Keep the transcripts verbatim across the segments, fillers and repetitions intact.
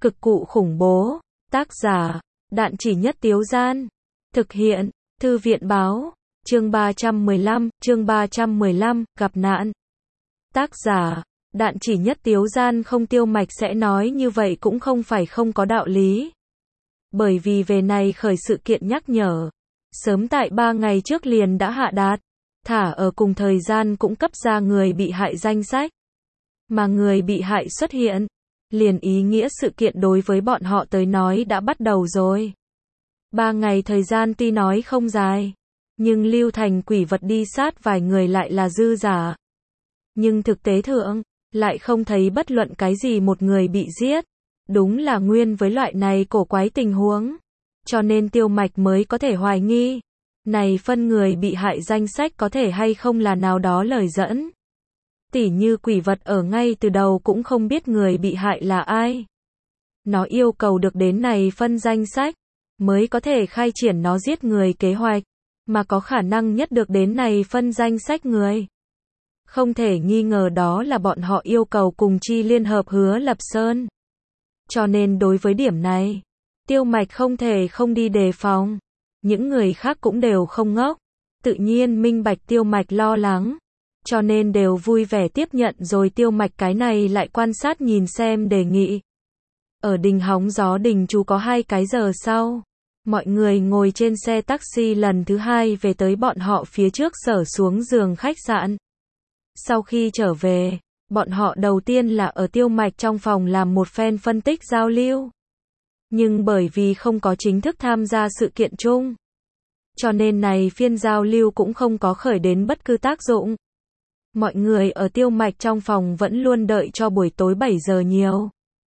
Cực cụ khủng bố. Tác giả, Đạn Chỉ Nhất Tiếu Gian. Thực hiện, Thư viện Báo. Chương ba trăm mười lăm, chương ba trăm mười lăm, gặp nạn. Tác giả, Đạn Chỉ Nhất Tiếu Gian. Không, Tiêu Mạch sẽ nói như vậy cũng không phải không có đạo lý. Bởi vì về này khởi sự kiện nhắc nhở, sớm tại ba ngày trước liền đã hạ đạt, thả ở cùng thời gian cũng cấp ra người bị hại danh sách. Mà người bị hại xuất hiện, liền ý nghĩa sự kiện đối với bọn họ tới nói đã bắt đầu rồi. Ba ngày thời gian tuy nói không dài, nhưng lưu thành quỷ vật đi sát vài người lại là dư giả. Nhưng thực tế thượng, lại không thấy bất luận cái gì một người bị giết. Đúng là nguyên với loại này cổ quái tình huống. Cho nên Tiêu Mạch mới có thể hoài nghi, này phân người bị hại danh sách có thể hay không là nào đó lời dẫn. Tỉ như quỷ vật ở ngay từ đầu cũng không biết người bị hại là ai. Nó yêu cầu được đến này phân danh sách, mới có thể khai triển nó giết người kế hoạch, mà có khả năng nhất được đến này phân danh sách người. Không thể nghi ngờ đó là bọn họ yêu cầu cùng chi liên hợp Hứa Lập Sơn. Cho nên đối với điểm này, Tiêu Mạch không thể không đi đề phòng. Những người khác cũng đều không ngốc, tự nhiên minh bạch Tiêu Mạch lo lắng, cho nên đều vui vẻ tiếp nhận rồi Tiêu Mạch cái này lại quan sát nhìn xem đề nghị. Ở đình hóng gió đình chú có hai cái giờ sau, mọi người ngồi trên xe taxi lần thứ hai về tới bọn họ phía trước sở xuống giường khách sạn. Sau khi trở về, bọn họ đầu tiên là ở Tiêu Mạch trong phòng làm một phen phân tích giao lưu. Nhưng bởi vì không có chính thức tham gia sự kiện chung, cho nên này phiên giao lưu cũng không có khởi đến bất cứ tác dụng. Mọi người ở Tiêu Mạch trong phòng vẫn luôn đợi cho buổi tối bảy giờ nhiều.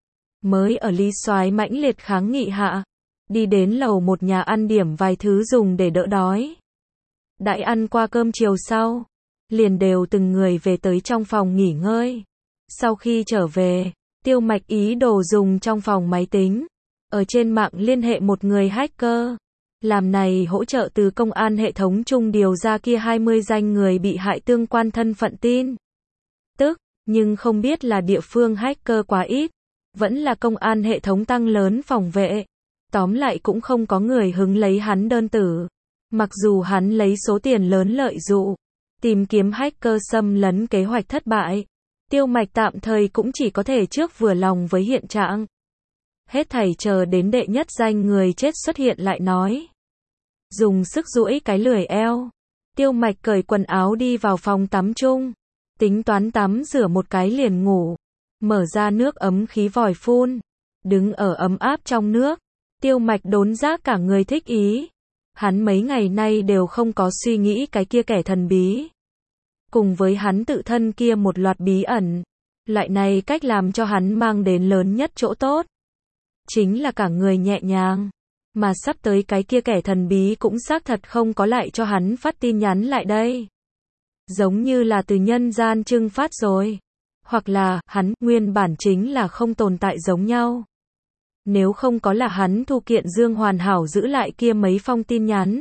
Mới ở Lý Soái mãnh liệt kháng nghị hạ, đi đến lầu một nhà ăn điểm vài thứ dùng để đỡ đói. Đại ăn qua cơm chiều sau, liền đều từng người về tới trong phòng nghỉ ngơi. Sau khi trở về, Tiêu Mạch ý đồ dùng trong phòng máy tính, ở trên mạng liên hệ một người hacker. Làm này hỗ trợ từ công an hệ thống chung điều ra kia hai mươi danh người bị hại tương quan thân phận tin tức, nhưng không biết là địa phương hacker quá ít, vẫn là công an hệ thống tăng lớn phòng vệ. Tóm lại cũng không có người hứng lấy hắn đơn tử. Mặc dù hắn lấy số tiền lớn lợi dụ, tìm kiếm hacker xâm lấn kế hoạch thất bại, Tiêu Mạch tạm thời cũng chỉ có thể trước vừa lòng với hiện trạng. Hết thảy chờ đến đệ nhất danh người chết xuất hiện lại nói. Dùng sức duỗi cái lười eo, Tiêu Mạch cởi quần áo đi vào phòng tắm chung, tính toán tắm rửa một cái liền ngủ, mở ra nước ấm khí vòi phun, đứng ở ấm áp trong nước, Tiêu Mạch đốn giác cả người thích ý. Hắn mấy ngày nay đều không có suy nghĩ cái kia kẻ thần bí. Cùng với hắn tự thân kia một loạt bí ẩn, loại này cách làm cho hắn mang đến lớn nhất chỗ tốt, chính là cả người nhẹ nhàng. Mà sắp tới cái kia kẻ thần bí cũng xác thật không có lại cho hắn phát tin nhắn lại đây. Giống như là từ nhân gian trưng phát rồi. Hoặc là, hắn, nguyên bản chính là không tồn tại giống nhau. Nếu không có là hắn thu kiện Dương hoàn hảo giữ lại kia mấy phong tin nhắn,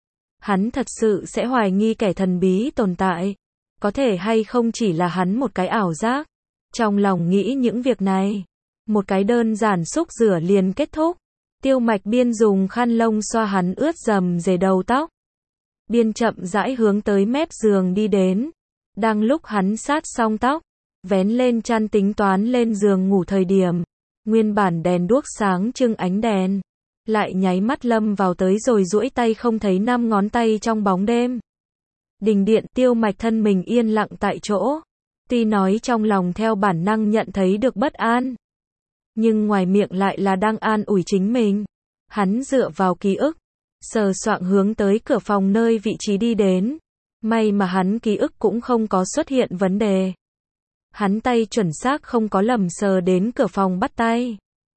hắn thật sự sẽ hoài nghi kẻ thần bí tồn tại. Có thể hay không chỉ là hắn một cái ảo giác. Trong lòng nghĩ những việc này, một cái đơn giản xúc rửa liền kết thúc. Tiêu Mạch biên dùng khăn lông xoa hắn ướt rầm rề đầu tóc, biên chậm rãi hướng tới mép giường đi đến. Đang lúc hắn sát xong tóc, vén lên chăn tính toán lên giường ngủ thời điểm, nguyên bản đèn đuốc sáng trưng ánh đèn, lại nháy mắt lâm vào tới rồi duỗi tay không thấy năm ngón tay trong bóng đêm. Đình điện. Tiêu Mạch thân mình yên lặng tại chỗ, tuy nói trong lòng theo bản năng nhận thấy được bất an, nhưng ngoài miệng lại là đang an ủi chính mình. Hắn dựa vào ký ức, sờ soạng hướng tới cửa phòng nơi vị trí đi đến. May mà hắn ký ức cũng không có xuất hiện vấn đề. Hắn tay chuẩn xác không có lầm sờ đến cửa phòng bắt tay.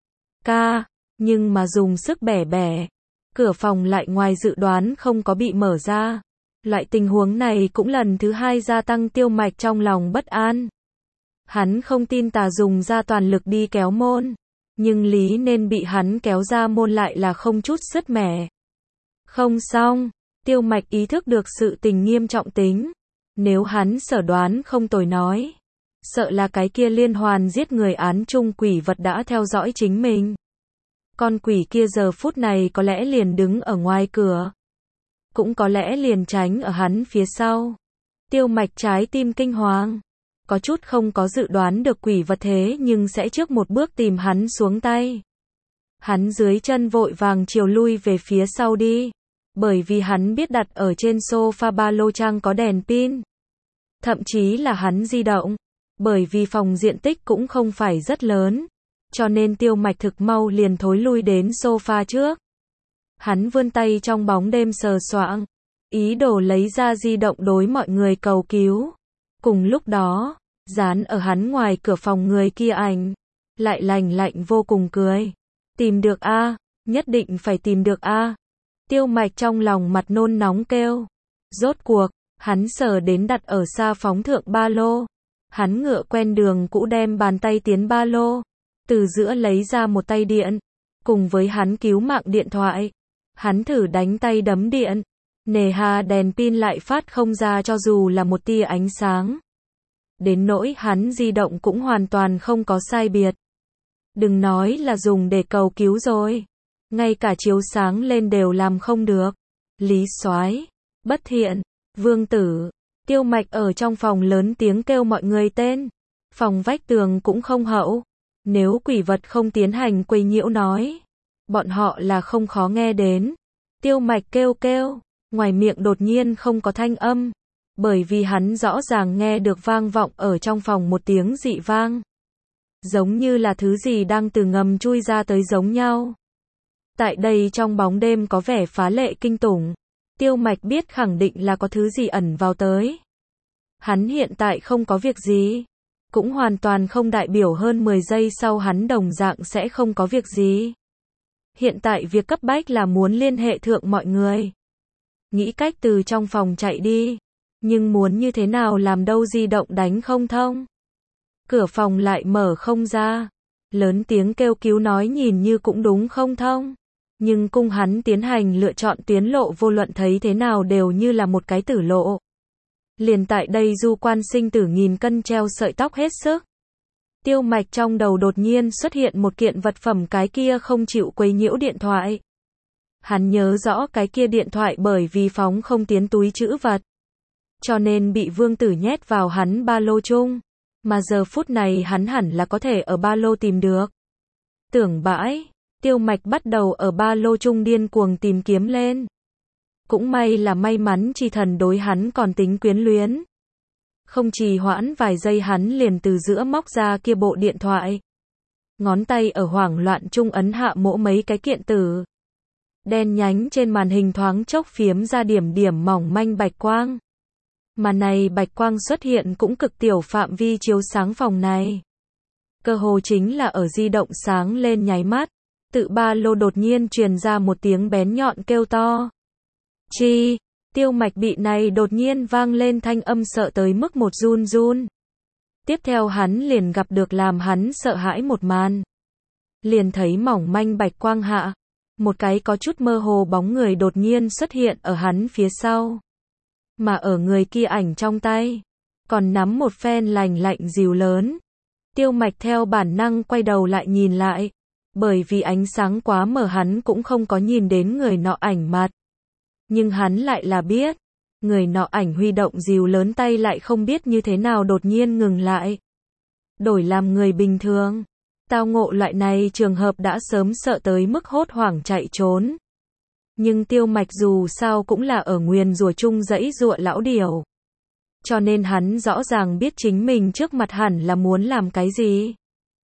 Ca, nhưng mà dùng sức bẻ bẻ, cửa phòng lại ngoài dự đoán không có bị mở ra. Loại tình huống này cũng lần thứ hai gia tăng Tiêu Mạch trong lòng bất an. Hắn không tin tà dùng ra toàn lực đi kéo môn, nhưng lý nên bị hắn kéo ra môn lại là không chút sứt mẻ. Không xong, Tiêu Mạch ý thức được sự tình nghiêm trọng tính. Nếu hắn sở đoán không tồi nói, sợ là cái kia liên hoàn giết người án chung quỷ vật đã theo dõi chính mình. Con quỷ kia giờ phút này có lẽ liền đứng ở ngoài cửa. Cũng có lẽ liền tránh ở hắn phía sau. Tiêu Mạch trái tim kinh hoàng. Có chút không có dự đoán được quỷ vật thế nhưng sẽ trước một bước tìm hắn xuống tay. Hắn dưới chân vội vàng chiều lui về phía sau đi. Bởi vì hắn biết đặt ở trên sofa ba lô trang có đèn pin. Thậm chí là hắn di động. Bởi vì phòng diện tích cũng không phải rất lớn. Cho nên Tiêu Mạch thực mau liền thối lui đến sofa trước. Hắn vươn tay trong bóng đêm sờ soạng. Ý đồ lấy ra di động đối mọi người cầu cứu. Cùng lúc đó, dán ở hắn ngoài cửa phòng người kia ảnh. Lại lành lạnh vô cùng cười. Tìm được a, nhất định phải tìm được a. Tiêu Mạch trong lòng mặt nôn nóng kêu. Rốt cuộc, hắn sờ đến đặt ở xa phóng thượng ba lô. Hắn ngựa quen đường cũ đem bàn tay tiến ba lô. Từ giữa lấy ra một tay điện. Cùng với hắn cứu mạng điện thoại. Hắn thử đánh tay đấm điện. Nề hà đèn pin lại phát không ra cho dù là một tia ánh sáng. Đến nỗi hắn di động cũng hoàn toàn không có sai biệt. Đừng nói là dùng để cầu cứu rồi. Ngay cả chiếu sáng lên đều làm không được. Lý Soái, Bất Thiện, Vương Tử, Tiêu Mạch ở trong phòng lớn tiếng kêu mọi người tên. Phòng vách tường cũng không hậu. Nếu quỷ vật không tiến hành quấy nhiễu nói. Bọn họ là không khó nghe đến. Tiêu Mạch kêu kêu. Ngoài miệng đột nhiên không có thanh âm. Bởi vì hắn rõ ràng nghe được vang vọng ở trong phòng một tiếng dị vang. Giống như là thứ gì đang từ ngầm chui ra tới giống nhau. Tại đây trong bóng đêm có vẻ phá lệ kinh tủng. Tiêu Mạch biết khẳng định là có thứ gì ẩn vào tới. Hắn hiện tại không có việc gì. Cũng hoàn toàn không đại biểu hơn mười giây sau hắn đồng dạng sẽ không có việc gì. Hiện tại việc cấp bách là muốn liên hệ thượng mọi người. Nghĩ cách từ trong phòng chạy đi. Nhưng muốn như thế nào làm đâu di động đánh không thông. Cửa phòng lại mở không ra. Lớn tiếng kêu cứu nói nhìn như cũng đúng không thông. Nhưng cung hắn tiến hành lựa chọn tuyến lộ vô luận thấy thế nào đều như là một cái tử lộ. Liền tại đây du quan sinh tử nghìn cân treo sợi tóc hết sức. Tiêu Mạch trong đầu đột nhiên xuất hiện một kiện vật phẩm cái kia không chịu quấy nhiễu điện thoại. Hắn nhớ rõ cái kia điện thoại bởi vì phóng không tiến túi trữ vật. Cho nên bị Vương Tử nhét vào hắn ba lô chung. Mà giờ phút này hắn hẳn là có thể ở ba lô tìm được. Tưởng bãi, Tiêu Mạch bắt đầu ở ba lô chung điên cuồng tìm kiếm lên. Cũng may là may mắn chi thần đối hắn còn tính quyến luyến. Không trì hoãn vài giây hắn liền từ giữa móc ra kia bộ điện thoại. Ngón tay ở hoảng loạn chung ấn hạ mỗ mấy cái kiện từ. Đen nhánh trên màn hình thoáng chốc phiếm ra điểm điểm mỏng manh bạch quang. Mà này bạch quang xuất hiện cũng cực tiểu phạm vi chiếu sáng phòng này. Cơ hồ chính là ở di động sáng lên nháy mắt. Tự ba lô đột nhiên truyền ra một tiếng bén nhọn kêu to. Chi, Tiêu Mạch bị này đột nhiên vang lên thanh âm sợ tới mức một run run. Tiếp theo hắn liền gặp được làm hắn sợ hãi một màn. Liền thấy mỏng manh bạch quang hạ. Một cái có chút mơ hồ bóng người đột nhiên xuất hiện ở hắn phía sau. Mà ở người kia ảnh trong tay. Còn nắm một phen lành lạnh dìu lớn. Tiêu Mạch theo bản năng quay đầu lại nhìn lại. Bởi vì ánh sáng quá mờ hắn cũng không có nhìn đến người nọ ảnh mặt. Nhưng hắn lại là biết. Người nọ ảnh huy động dìu lớn tay lại không biết như thế nào đột nhiên ngừng lại. Đổi làm người bình thường. Tao ngộ loại này trường hợp đã sớm sợ tới mức hốt hoảng chạy trốn. Nhưng Tiêu Mạch dù sao cũng là ở nguyền rủa chung dãy dụa lão điểu. Cho nên hắn rõ ràng biết chính mình trước mặt hẳn là muốn làm cái gì.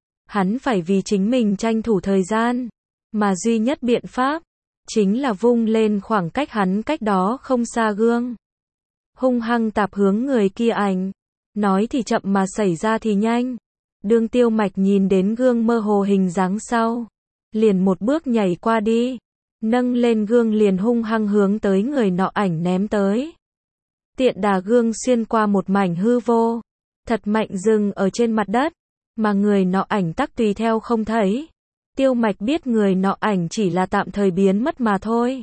Hắn phải vì chính mình tranh thủ thời gian. Mà duy nhất biện pháp. Chính là vung lên khoảng cách hắn cách đó không xa gương. Hung hăng tạp hướng người kia ảnh. Nói thì chậm mà xảy ra thì nhanh. Đương Tiêu Mạch nhìn đến gương mơ hồ hình dáng sau. Liền một bước nhảy qua đi. Nâng lên gương liền hung hăng hướng tới người nọ ảnh ném tới. Tiện đà gương xuyên qua một mảnh hư vô. Thật mạnh dừng ở trên mặt đất. Mà người nọ ảnh tắc tùy theo không thấy. Tiêu Mạch biết người nọ ảnh chỉ là tạm thời biến mất mà thôi.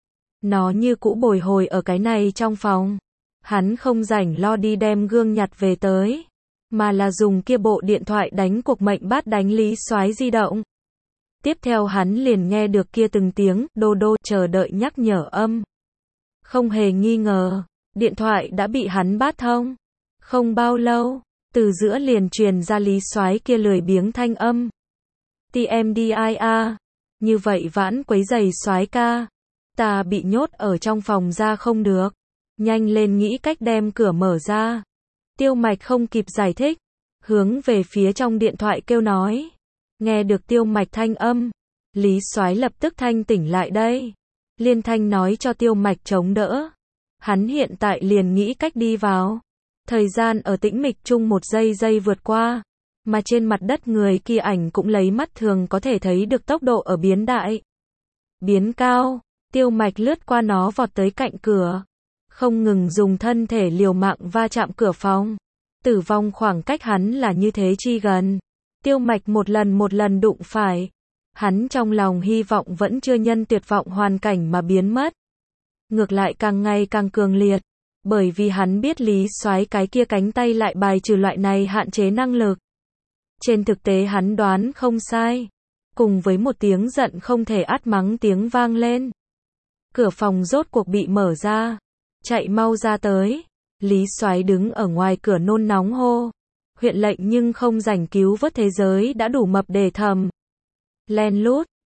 Nó như cũ bồi hồi ở cái này trong phòng. Hắn không rảnh lo đi đem gương nhặt về tới. mà là dùng kia bộ điện thoại đánh cuộc mệnh bát đánh Lý Soái di động. Tiếp theo hắn liền nghe được kia từng tiếng đô đô chờ đợi nhắc nhở âm. Không hề nghi ngờ, điện thoại đã bị hắn bắt thông. Không bao lâu, từ giữa liền truyền ra Lý Soái kia lười biếng thanh âm. tê em đê i a, như vậy vãn quấy giày Soái ca, ta bị nhốt ở trong phòng ra không được, nhanh lên nghĩ cách đem cửa mở ra. Tiêu Mạch không kịp giải thích, hướng về phía trong điện thoại kêu nói. Nghe được Tiêu Mạch thanh âm, Lý Soái lập tức thanh tỉnh lại đây. Liên thanh nói cho Tiêu Mạch chống đỡ. Hắn hiện tại liền nghĩ cách đi vào. Thời gian ở tĩnh mịch chung một giây giây vượt qua, mà trên mặt đất người kia ảnh cũng lấy mắt thường có thể thấy được tốc độ ở biến đại. Biến cao, Tiêu Mạch lướt qua nó vọt tới cạnh cửa. Không ngừng dùng thân thể liều mạng va chạm cửa phòng. Tử vong khoảng cách hắn là như thế chi gần. Tiêu Mạch một lần một lần đụng phải. Hắn trong lòng hy vọng vẫn chưa nhân tuyệt vọng hoàn cảnh mà biến mất. Ngược lại càng ngày càng cường liệt. Bởi vì hắn biết Lý Soái cái kia cánh tay lại bài trừ loại này hạn chế năng lực. Trên thực tế hắn đoán không sai. Cùng với một tiếng giận không thể át mắng tiếng vang lên. Cửa phòng rốt cuộc bị mở ra. Chạy mau ra tới. Lý Soái đứng ở ngoài cửa nôn nóng hô. Huyện lệnh nhưng không rảnh cứu vớt thế giới đã đủ mập để thầm. Len lút,